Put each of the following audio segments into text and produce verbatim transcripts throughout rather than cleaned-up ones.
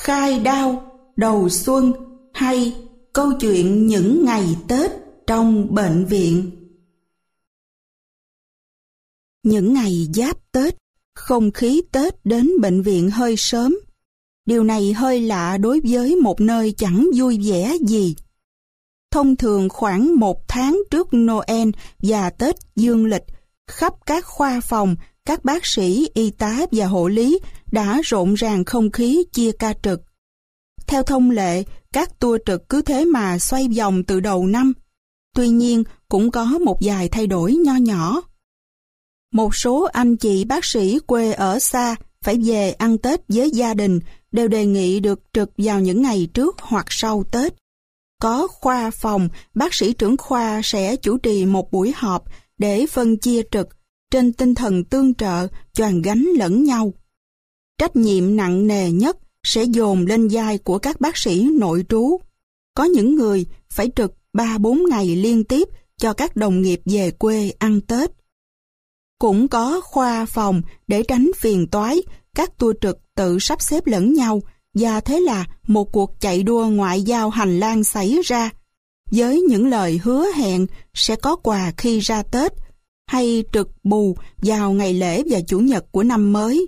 khai đao, đầu xuân hay câu chuyện những ngày Tết trong bệnh viện. Những ngày giáp Tết, không khí Tết đến bệnh viện hơi sớm. Điều này hơi lạ đối với một nơi chẳng vui vẻ gì. Thông thường khoảng một tháng trước Noel và Tết dương lịch, khắp các khoa phòng, các bác sĩ, y tá và hộ lý đã rộn ràng không khí chia ca trực. Theo thông lệ, các tour trực cứ thế mà xoay vòng từ đầu năm. Tuy nhiên, cũng có một vài thay đổi nho nhỏ. Một số anh chị bác sĩ quê ở xa phải về ăn Tết với gia đình đều đề nghị được trực vào những ngày trước hoặc sau Tết. Có khoa phòng, bác sĩ trưởng khoa sẽ chủ trì một buổi họp để phân chia trực trên tinh thần tương trợ, choàng gánh lẫn nhau. Trách nhiệm nặng nề nhất sẽ dồn lên vai của các bác sĩ nội trú. Có những người phải trực ba bốn ngày liên tiếp cho các đồng nghiệp về quê ăn Tết. Cũng có khoa phòng để tránh phiền toái, các tour trực tự sắp xếp lẫn nhau, và thế là một cuộc chạy đua ngoại giao hành lang xảy ra, với những lời hứa hẹn sẽ có quà khi ra Tết, hay trực bù vào ngày lễ và chủ nhật của năm mới.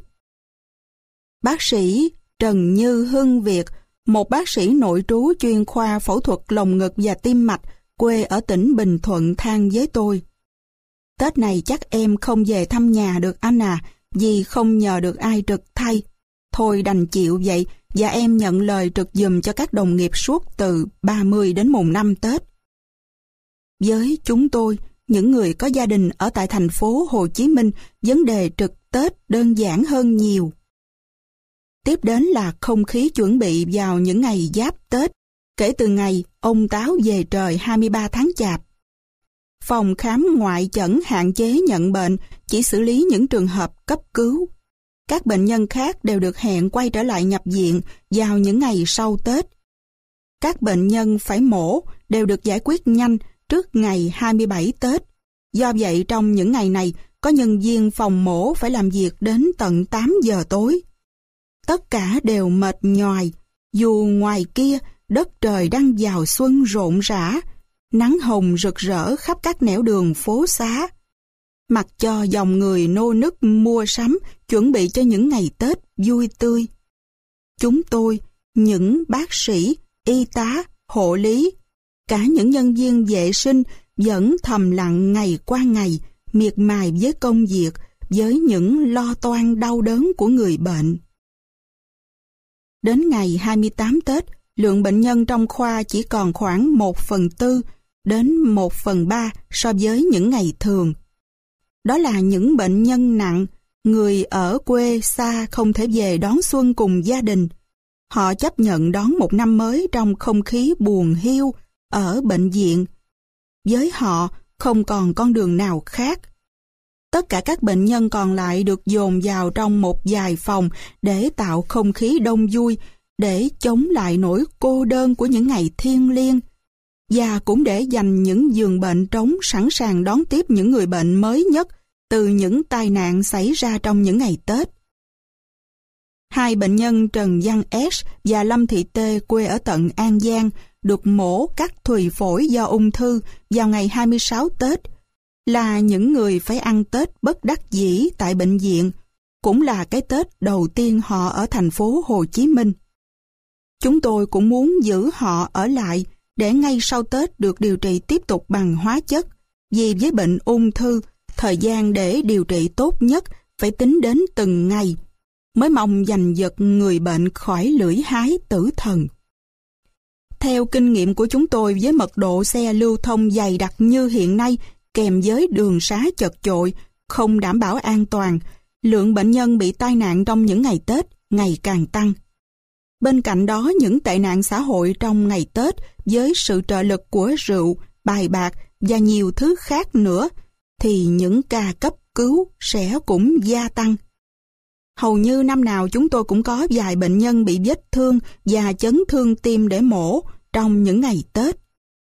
Bác sĩ Trần Như Hưng Việt, một bác sĩ nội trú chuyên khoa phẫu thuật lồng ngực và tim mạch, quê ở tỉnh Bình Thuận than với tôi: Tết này chắc em không về thăm nhà được anh à, vì không nhờ được ai trực thay. Thôi đành chịu vậy, và em nhận lời trực giùm cho các đồng nghiệp suốt từ ba mươi đến mùng năm Tết. Với chúng tôi, những người có gia đình ở tại thành phố Hồ Chí Minh, vấn đề trực Tết đơn giản hơn nhiều. Tiếp đến là không khí chuẩn bị vào những ngày giáp Tết, kể từ ngày ông Táo về trời hai mươi ba tháng Chạp. Phòng khám ngoại chẩn hạn chế nhận bệnh, chỉ xử lý những trường hợp cấp cứu. Các bệnh nhân khác đều được hẹn quay trở lại nhập viện vào những ngày sau Tết. Các bệnh nhân phải mổ đều được giải quyết nhanh trước ngày hai mươi bảy Tết. Do vậy trong những ngày này, có nhân viên phòng mổ phải làm việc đến tận tám giờ tối. Tất cả đều mệt nhoài, dù ngoài kia đất trời đang vào xuân rộn rã, nắng hồng rực rỡ khắp các nẻo đường phố xá. Mặc cho dòng người nô nức mua sắm, chuẩn bị cho những ngày Tết vui tươi. Chúng tôi, những bác sĩ, y tá, hộ lý, cả những nhân viên vệ sinh vẫn thầm lặng ngày qua ngày, miệt mài với công việc, với những lo toan đau đớn của người bệnh. Đến ngày hai mươi tám Tết, lượng bệnh nhân trong khoa chỉ còn khoảng một phần tư đến một phần ba so với những ngày thường. Đó là những bệnh nhân nặng, người ở quê xa không thể về đón xuân cùng gia đình. Họ chấp nhận đón một năm mới trong không khí buồn hiu ở bệnh viện. Với họ, không còn con đường nào khác. Tất cả các bệnh nhân còn lại được dồn vào trong một vài phòng để tạo không khí đông vui, để chống lại nỗi cô đơn của những ngày thiêng liêng, và cũng để dành những giường bệnh trống sẵn sàng đón tiếp những người bệnh mới nhất từ những tai nạn xảy ra trong những ngày Tết. Hai bệnh nhân Trần Văn S và Lâm Thị T quê ở tận An Giang được mổ cắt thùy phổi do ung thư vào ngày hai mươi sáu Tết, là những người phải ăn Tết bất đắc dĩ tại bệnh viện, cũng là cái Tết đầu tiên họ ở thành phố Hồ Chí Minh. Chúng tôi cũng muốn giữ họ ở lại để ngay sau Tết được điều trị tiếp tục bằng hóa chất, vì với bệnh ung thư, thời gian để điều trị tốt nhất phải tính đến từng ngày, mới mong giành giật người bệnh khỏi lưỡi hái tử thần. Theo kinh nghiệm của chúng tôi, với mật độ xe lưu thông dày đặc như hiện nay, kèm với đường xá chật chội, không đảm bảo an toàn, lượng bệnh nhân bị tai nạn trong những ngày Tết ngày càng tăng. Bên cạnh đó, những tệ nạn xã hội trong ngày Tết với sự trợ lực của rượu, bài bạc và nhiều thứ khác nữa, thì những ca cấp cứu sẽ cũng gia tăng. Hầu như năm nào chúng tôi cũng có vài bệnh nhân bị vết thương và chấn thương tim để mổ trong những ngày Tết.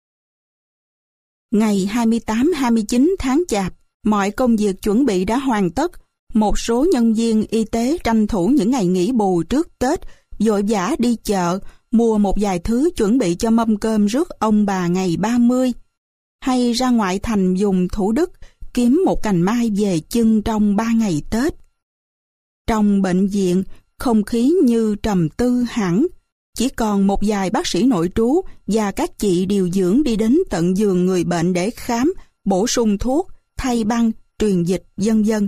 Ngày hai mươi tám hai mươi chín tháng Chạp, mọi công việc chuẩn bị đã hoàn tất. Một số nhân viên y tế tranh thủ những ngày nghỉ bù trước Tết vội vã đi chợ, mua một vài thứ chuẩn bị cho mâm cơm rước ông bà ngày ba mươi, hay ra ngoại thành vùng Thủ Đức kiếm một cành mai về chưng trong ba ngày Tết. Trong bệnh viện, không khí như trầm tư hẳn, chỉ còn một vài bác sĩ nội trú và các chị điều dưỡng đi đến tận giường người bệnh để khám, bổ sung thuốc, thay băng, truyền dịch, vân vân.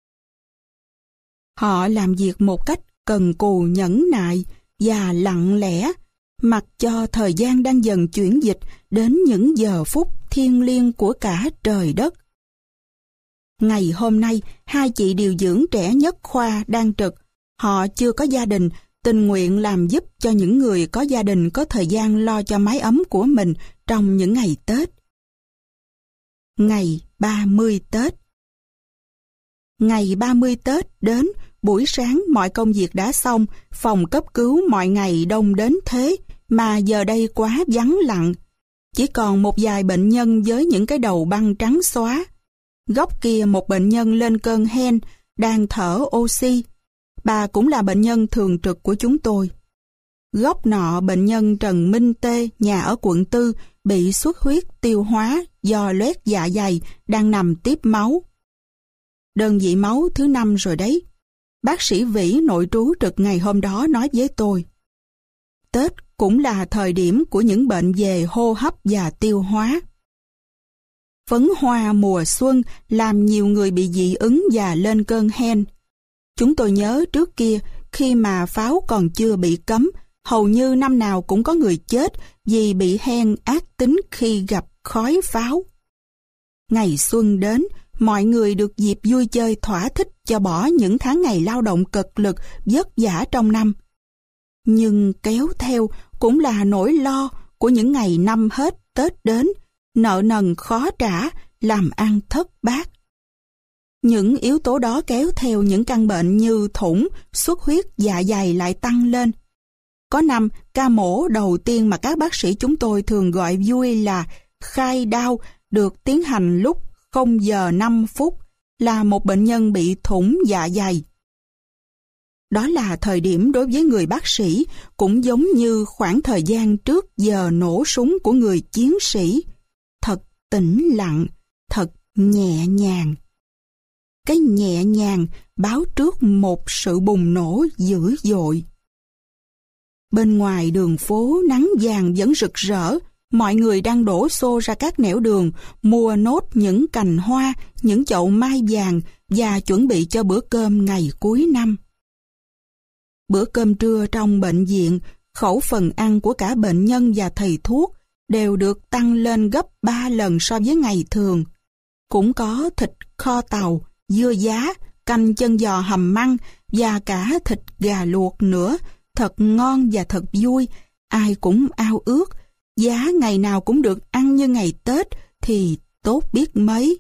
Họ làm việc một cách cần cù nhẫn nại và lặng lẽ, mặc cho thời gian đang dần chuyển dịch đến những giờ phút thiêng liêng của cả trời đất. Ngày hôm nay, hai chị điều dưỡng trẻ nhất khoa đang trực. Họ chưa có gia đình, tình nguyện làm giúp cho những người có gia đình có thời gian lo cho mái ấm của mình trong những ngày Tết. Ngày ba mươi Tết. Ngày ba mươi Tết đến, buổi sáng mọi công việc đã xong, phòng cấp cứu mọi ngày đông đến thế, mà giờ đây quá vắng lặng. Chỉ còn một vài bệnh nhân với những cái đầu băng trắng xóa. Góc kia một bệnh nhân lên cơn hen, đang thở oxy. Bà cũng là bệnh nhân thường trực của chúng tôi. Góc nọ bệnh nhân Trần Minh Tê, nhà ở quận tư, bị xuất huyết tiêu hóa do loét dạ dày, đang nằm tiếp máu. Đơn vị máu thứ năm rồi đấy. Bác sĩ Vĩ nội trú trực ngày hôm đó nói với tôi. Tết cũng là thời điểm của những bệnh về hô hấp và tiêu hóa. Phấn hoa mùa xuân làm nhiều người bị dị ứng và lên cơn hen. Chúng tôi nhớ trước kia, khi mà pháo còn chưa bị cấm, hầu như năm nào cũng có người chết vì bị hen ác tính khi gặp khói pháo. Ngày xuân đến, mọi người được dịp vui chơi thỏa thích cho bỏ những tháng ngày lao động cực lực, vất vả trong năm. Nhưng kéo theo cũng là nỗi lo của những ngày năm hết Tết đến, nợ nần khó trả, làm ăn thất bát. Những yếu tố đó kéo theo những căn bệnh như thủng, xuất huyết dạ dày lại tăng lên. Có năm, ca mổ đầu tiên mà các bác sĩ chúng tôi thường gọi vui là khai đao được tiến hành lúc không giờ năm phút, là một bệnh nhân bị thủng dạ dày. Đó là thời điểm đối với người bác sĩ, cũng giống như khoảng thời gian trước giờ nổ súng của người chiến sĩ. Thật tĩnh lặng, thật nhẹ nhàng. Cái nhẹ nhàng báo trước một sự bùng nổ dữ dội. Bên ngoài đường phố nắng vàng vẫn rực rỡ, mọi người đang đổ xô ra các nẻo đường, mua nốt những cành hoa, những chậu mai vàng và chuẩn bị cho bữa cơm ngày cuối năm. Bữa cơm trưa trong bệnh viện, khẩu phần ăn của cả bệnh nhân và thầy thuốc đều được tăng lên gấp ba lần so với ngày thường. Cũng có thịt kho tàu, dưa giá, canh chân giò hầm măng và cả thịt gà luộc nữa, thật ngon và thật vui, ai cũng ao ước. Giá ngày nào cũng được ăn như ngày Tết thì tốt biết mấy.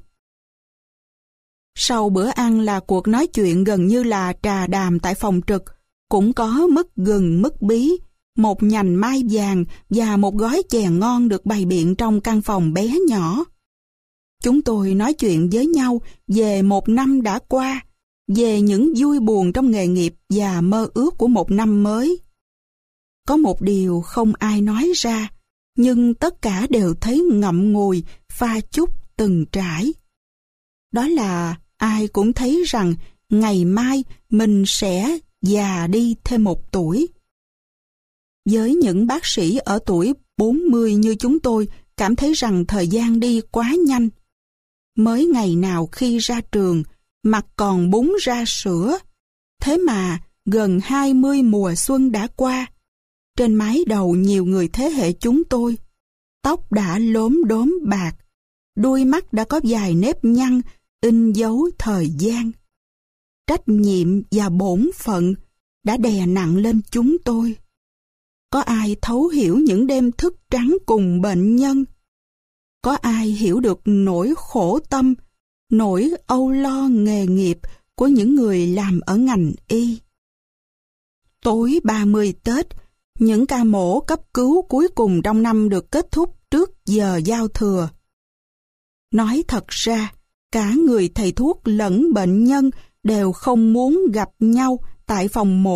Sau bữa ăn là cuộc nói chuyện gần như là trà đàm tại phòng trực, cũng có mứt gừng, mứt bí, một nhành mai vàng và một gói chè ngon được bày biện trong căn phòng bé nhỏ. Chúng tôi nói chuyện với nhau về một năm đã qua, về những vui buồn trong nghề nghiệp và mơ ước của một năm mới. Có một điều không ai nói ra, nhưng tất cả đều thấy ngậm ngùi, pha chút từng trải. Đó là ai cũng thấy rằng ngày mai mình sẽ già đi thêm một tuổi. Với những bác sĩ ở tuổi bốn mươi như chúng tôi, cảm thấy rằng thời gian đi quá nhanh. Mới ngày nào khi ra trường, mặt còn búng ra sữa. Thế mà gần hai mươi mùa xuân đã qua. Trên mái đầu nhiều người thế hệ chúng tôi, tóc đã lốm đốm bạc, đuôi mắt đã có vài nếp nhăn, in dấu thời gian. Trách nhiệm và bổn phận đã đè nặng lên chúng tôi. Có ai thấu hiểu những đêm thức trắng cùng bệnh nhân? Có ai hiểu được nỗi khổ tâm, nỗi âu lo nghề nghiệp của những người làm ở ngành y? Tối ba mươi Tết, những ca mổ cấp cứu cuối cùng trong năm được kết thúc trước giờ giao thừa. Nói thật ra, cả người thầy thuốc lẫn bệnh nhân đều không muốn gặp nhau tại phòng mổ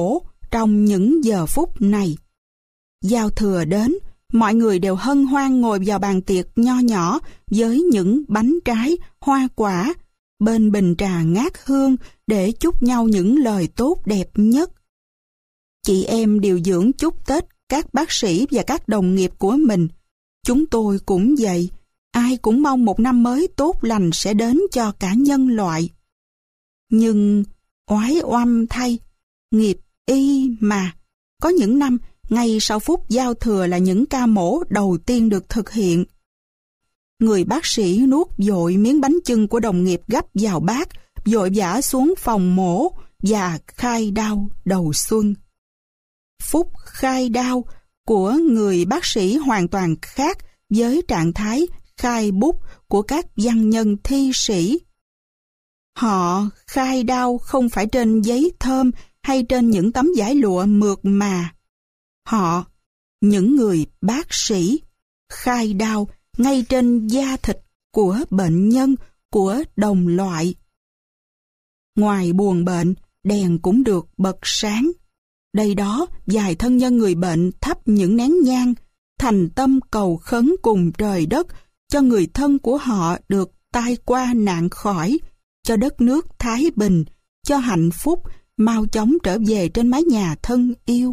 trong những giờ phút này. Giao thừa đến, mọi người đều hân hoan ngồi vào bàn tiệc nho nhỏ với những bánh trái, hoa quả, bên bình trà ngát hương để chúc nhau những lời tốt đẹp nhất. Chị em điều dưỡng chúc Tết các bác sĩ và các đồng nghiệp của mình. Chúng tôi cũng vậy, ai cũng mong một năm mới tốt lành sẽ đến cho cả nhân loại. Nhưng oái oăm thay, nghiệp y mà, có những năm ngay sau phút giao thừa là những ca mổ đầu tiên được thực hiện. Người bác sĩ nuốt vội miếng bánh chưng của đồng nghiệp gắp vào bát, vội vã xuống phòng mổ và khai đao đầu xuân. Phút khai đao của người bác sĩ hoàn toàn khác với trạng thái khai bút của các văn nhân thi sĩ. Họ khai đao không phải trên giấy thơm hay trên những tấm vải lụa mượt mà. Họ, những người bác sĩ, khai đao ngay trên da thịt của bệnh nhân, của đồng loại. Ngoài buồng bệnh, đèn cũng được bật sáng. Đây đó, vài thân nhân người bệnh thắp những nén nhang, thành tâm cầu khấn cùng trời đất cho người thân của họ được tai qua nạn khỏi, cho đất nước thái bình, cho hạnh phúc mau chóng trở về trên mái nhà thân yêu.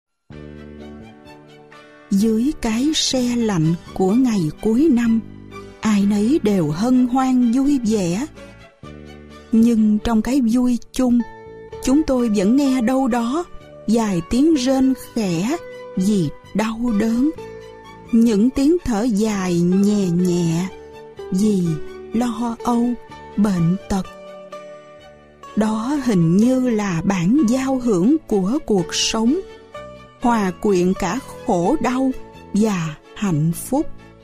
Dưới cái se lạnh của ngày cuối năm, ai nấy đều hân hoan vui vẻ. Nhưng trong cái vui chung, chúng tôi vẫn nghe đâu đó vài tiếng rên khẽ vì đau đớn, những tiếng thở dài nhẹ nhẹ vì lo âu, bệnh tật. Đó hình như là bản giao hưởng của cuộc sống, hòa quyện cả khổ đau và hạnh phúc.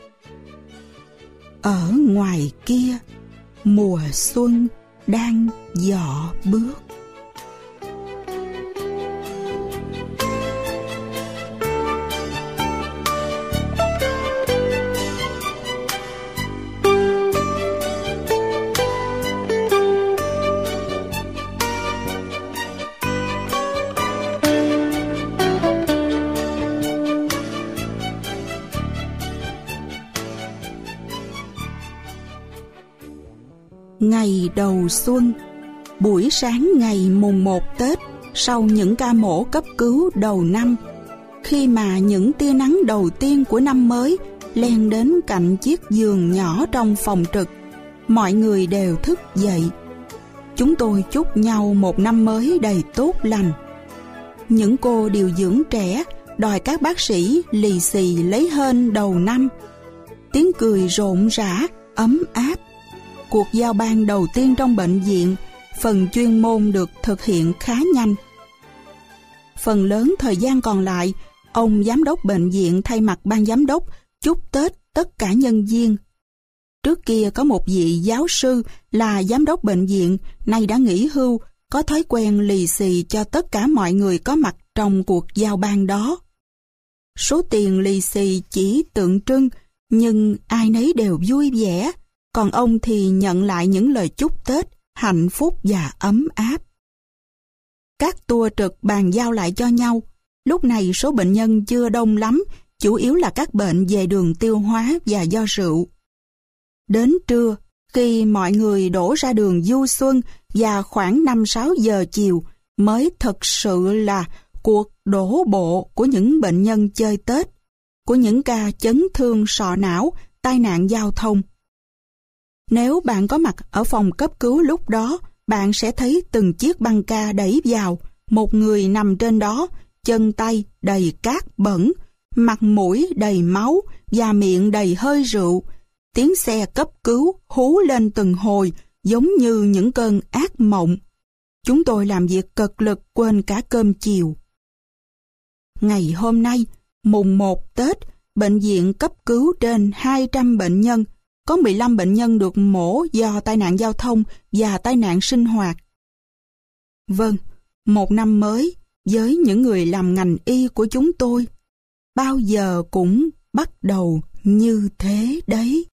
Ở ngoài kia, mùa xuân đang dọ bước. Ngày đầu xuân, buổi sáng ngày mùng một Tết, sau những ca mổ cấp cứu đầu năm, khi mà những tia nắng đầu tiên của năm mới len đến cạnh chiếc giường nhỏ trong phòng trực, mọi người đều thức dậy. Chúng tôi chúc nhau một năm mới đầy tốt lành. Những cô điều dưỡng trẻ đòi các bác sĩ lì xì lấy hên đầu năm. Tiếng cười rộn rã, ấm áp. Cuộc giao ban đầu tiên trong bệnh viện, phần chuyên môn được thực hiện khá nhanh. Phần lớn thời gian còn lại, ông giám đốc bệnh viện thay mặt ban giám đốc chúc Tết tất cả nhân viên. Trước kia có một vị giáo sư là giám đốc bệnh viện, nay đã nghỉ hưu, có thói quen lì xì cho tất cả mọi người có mặt trong cuộc giao ban đó. Số tiền lì xì chỉ tượng trưng, nhưng ai nấy đều vui vẻ. Còn ông thì nhận lại những lời chúc Tết, hạnh phúc và ấm áp. Các tour trực bàn giao lại cho nhau. Lúc này số bệnh nhân chưa đông lắm, chủ yếu là các bệnh về đường tiêu hóa và do rượu. Đến trưa, khi mọi người đổ ra đường du xuân và khoảng năm sáu giờ chiều, mới thật sự là cuộc đổ bộ của những bệnh nhân chơi Tết, của những ca chấn thương sọ não, tai nạn giao thông. Nếu bạn có mặt ở phòng cấp cứu lúc đó, bạn sẽ thấy từng chiếc băng ca đẩy vào, một người nằm trên đó, chân tay đầy cát bẩn, mặt mũi đầy máu và miệng đầy hơi rượu. Tiếng xe cấp cứu hú lên từng hồi, giống như những cơn ác mộng. Chúng tôi làm việc cật lực quên cả cơm chiều. Ngày hôm nay, mùng một Tết, bệnh viện cấp cứu trên hai trăm bệnh nhân, có mười lăm bệnh nhân được mổ do tai nạn giao thông và tai nạn sinh hoạt. Vâng, một năm mới với những người làm ngành y của chúng tôi, bao giờ cũng bắt đầu như thế đấy.